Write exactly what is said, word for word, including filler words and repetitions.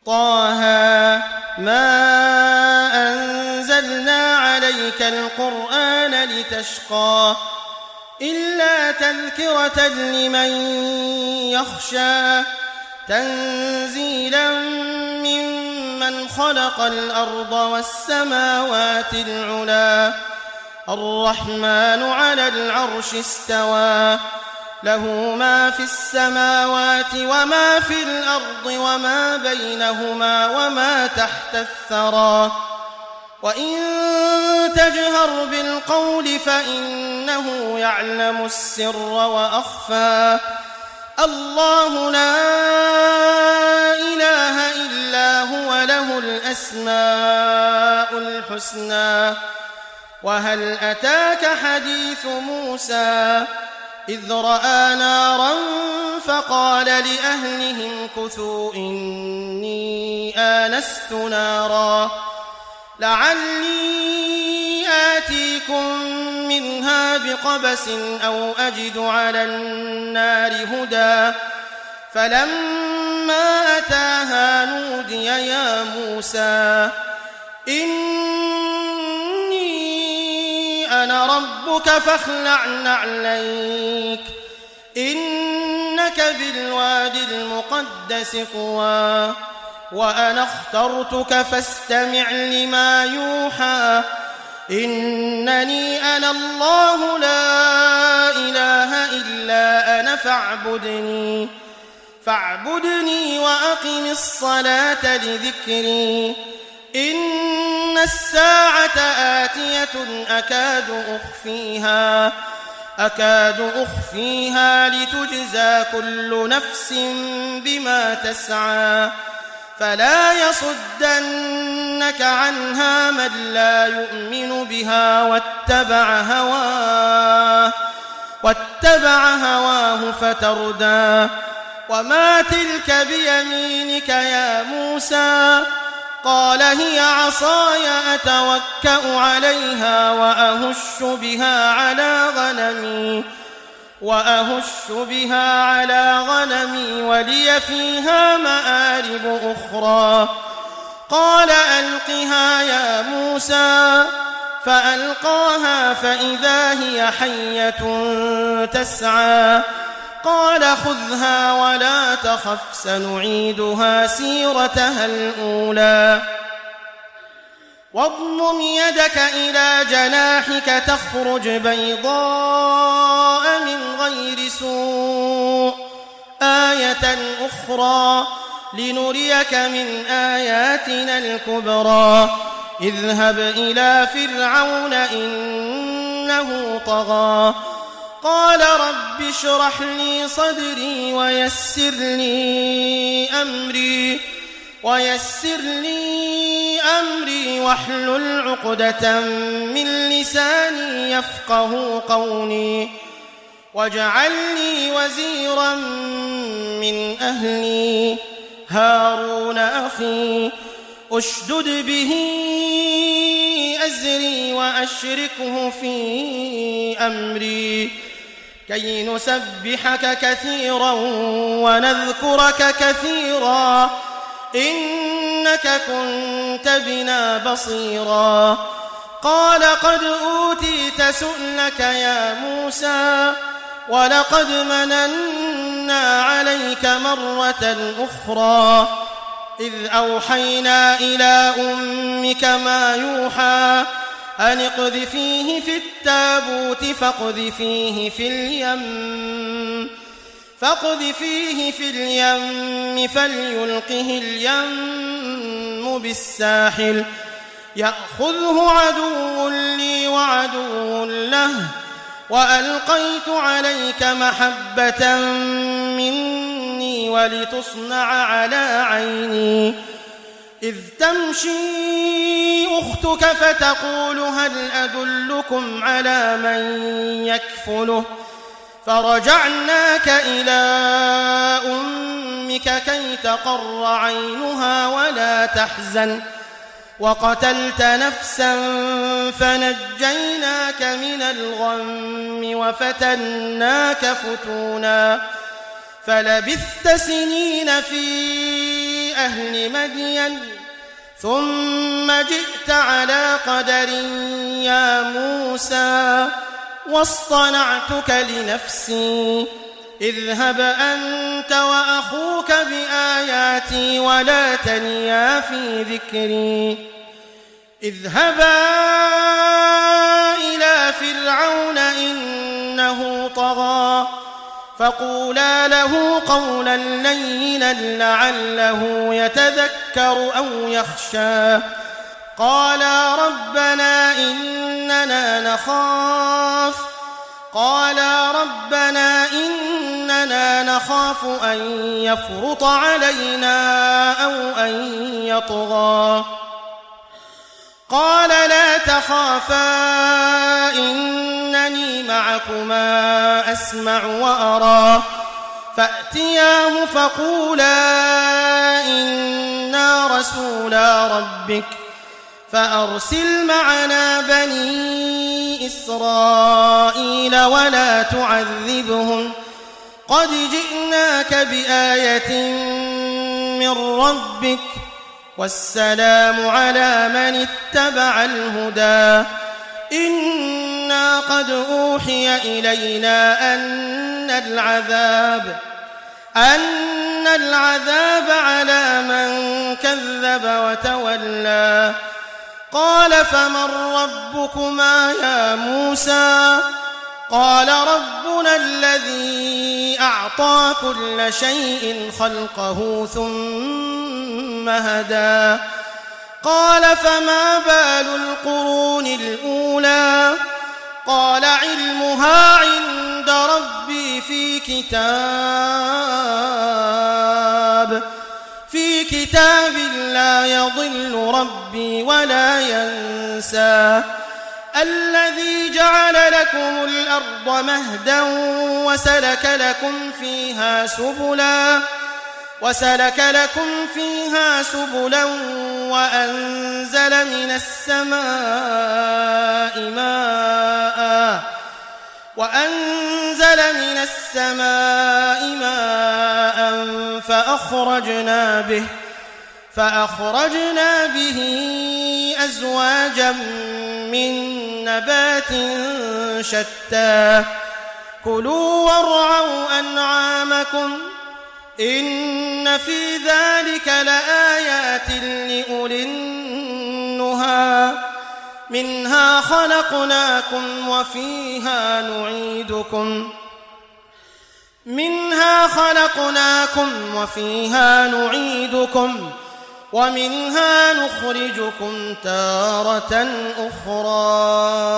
طه ما أنزلنا عليك القرآن لتشقى إلا تذكرة لمن يخشى تنزيلا ممن خلق الأرض والسماوات العلى الرحمن على العرش استوى له ما في السماوات وما في الأرض وما بينهما وما تحت الثرى وإن تجهر بالقول فإنه يعلم السر وأخفى الله لا إله إلا هو له الأسماء الحسنى وهل أتاك حديث موسى إذ رأى نارا فقال لأهلهم كثوا إني آنست نارا لعلي آتيكم منها بقبس أو أجد على النار هدى فلما أتاها نودي يا موسى إني أنا ربك فاخلع نعليك إنك بالوادي المقدس طوى وأنا اخترتك فاستمع لما يوحى إنني أنا الله لا إله إلا أنا فاعبدني فاعبدني وأقم الصلاة لذكري إن الساعة آتية أكاد أخفيها أكاد أخفيها لتجزى كل نفس بما تسعى فلا يصدنك عنها من لا يؤمن بها واتبع هواه واتبع هواه فتردى وما تلك بيمينك يا موسى قال هي عصاي أتوكأ عليها وأهش بها على غنمي وأهش بها على غنمي ولي فيها مآرب أخرى قال ألقها يا موسى فألقاها فإذا هي حية تسعى قال خذها ولا تخف سنعيدها سيرتها الأولى واضمم يدك إلى جناحك تخرج بيضاء من غير سوء آية أخرى لنريك من آياتنا الكبرى اذهب إلى فرعون إنه طغى قال رب اشرح لي صدري ويسر لي أمري ويسر لي أمري واحلل عقدة من لساني يفقه قولي واجعل لي وزيرا من أهلي هارون أخي أشدد به أزري وأشركه في أمري كي نسبحك كثيرا ونذكرك كثيرا إنك كنت بنا بصيرا قال قد أوتيت سؤلك يا موسى ولقد مننا عليك مرة أخرى إذ أوحينا إلى أمك ما يوحى أن اقذفيه في التابوت فاقذفيه في اليم فاقذفيه في اليم فليلقه اليم بالساحل يأخذه عدو لي وعدو له وألقيت عليك محبة مني ولتصنع على عيني إذ تمشي أختك فتقول هل أدلكم على من يكفله فرجعناك إلى أمك كي تقر عينها ولا تحزن وقتلت نفسا فنجيناك من الغم وفتناك فتونا فلبثت سنين في أهل مدين ثم جئت على قدر يا موسى واصطنعتك لنفسي اذهب أنت وأخوك بآياتي ولا تنيا في ذكري اذهبا إلى فرعون إنه طغى فقولا له قولا لينا لعله يتذكر أو يخشى قالا ربنا إننا نخاف قالا ربنا إننا نخاف أن يفرط علينا أو أن يطغى قال لا تخافا إنني معكما أسمع وأرى فأتياه فقولا إنا رسولا ربك فأرسل معنا بني إسرائيل ولا تعذبهم قد جئناك بآية من ربك والسلام على من اتبع الهدى إنا قد أوحي إلينا أن العذاب أن العذاب على من كذب وتولى قال فمن ربكما يا موسى قال ربنا الذي أعطى كل شيء خلقه ثم هدى قال فما بال القرون الأولى قال علمها عند ربي في كتاب في كتاب لا يضل ربي ولا ينسى الذي جعل لكم الأرض مهدا وسلك لكم فيها سبلا وسلك لكم فيها سبلا وأنزل من السماء ماء وأنزل من السماء ماء فأخرجنا به فأخرجنا به أزواجا من نبات شتى كلوا وارعوا أنعامكم إن في ذلك لآيات لأولي النهى منها خلقناكم وفيها نعيدكم منها خلقناكم وفيها نعيدكم ومنها نخرجكم تارة أخرى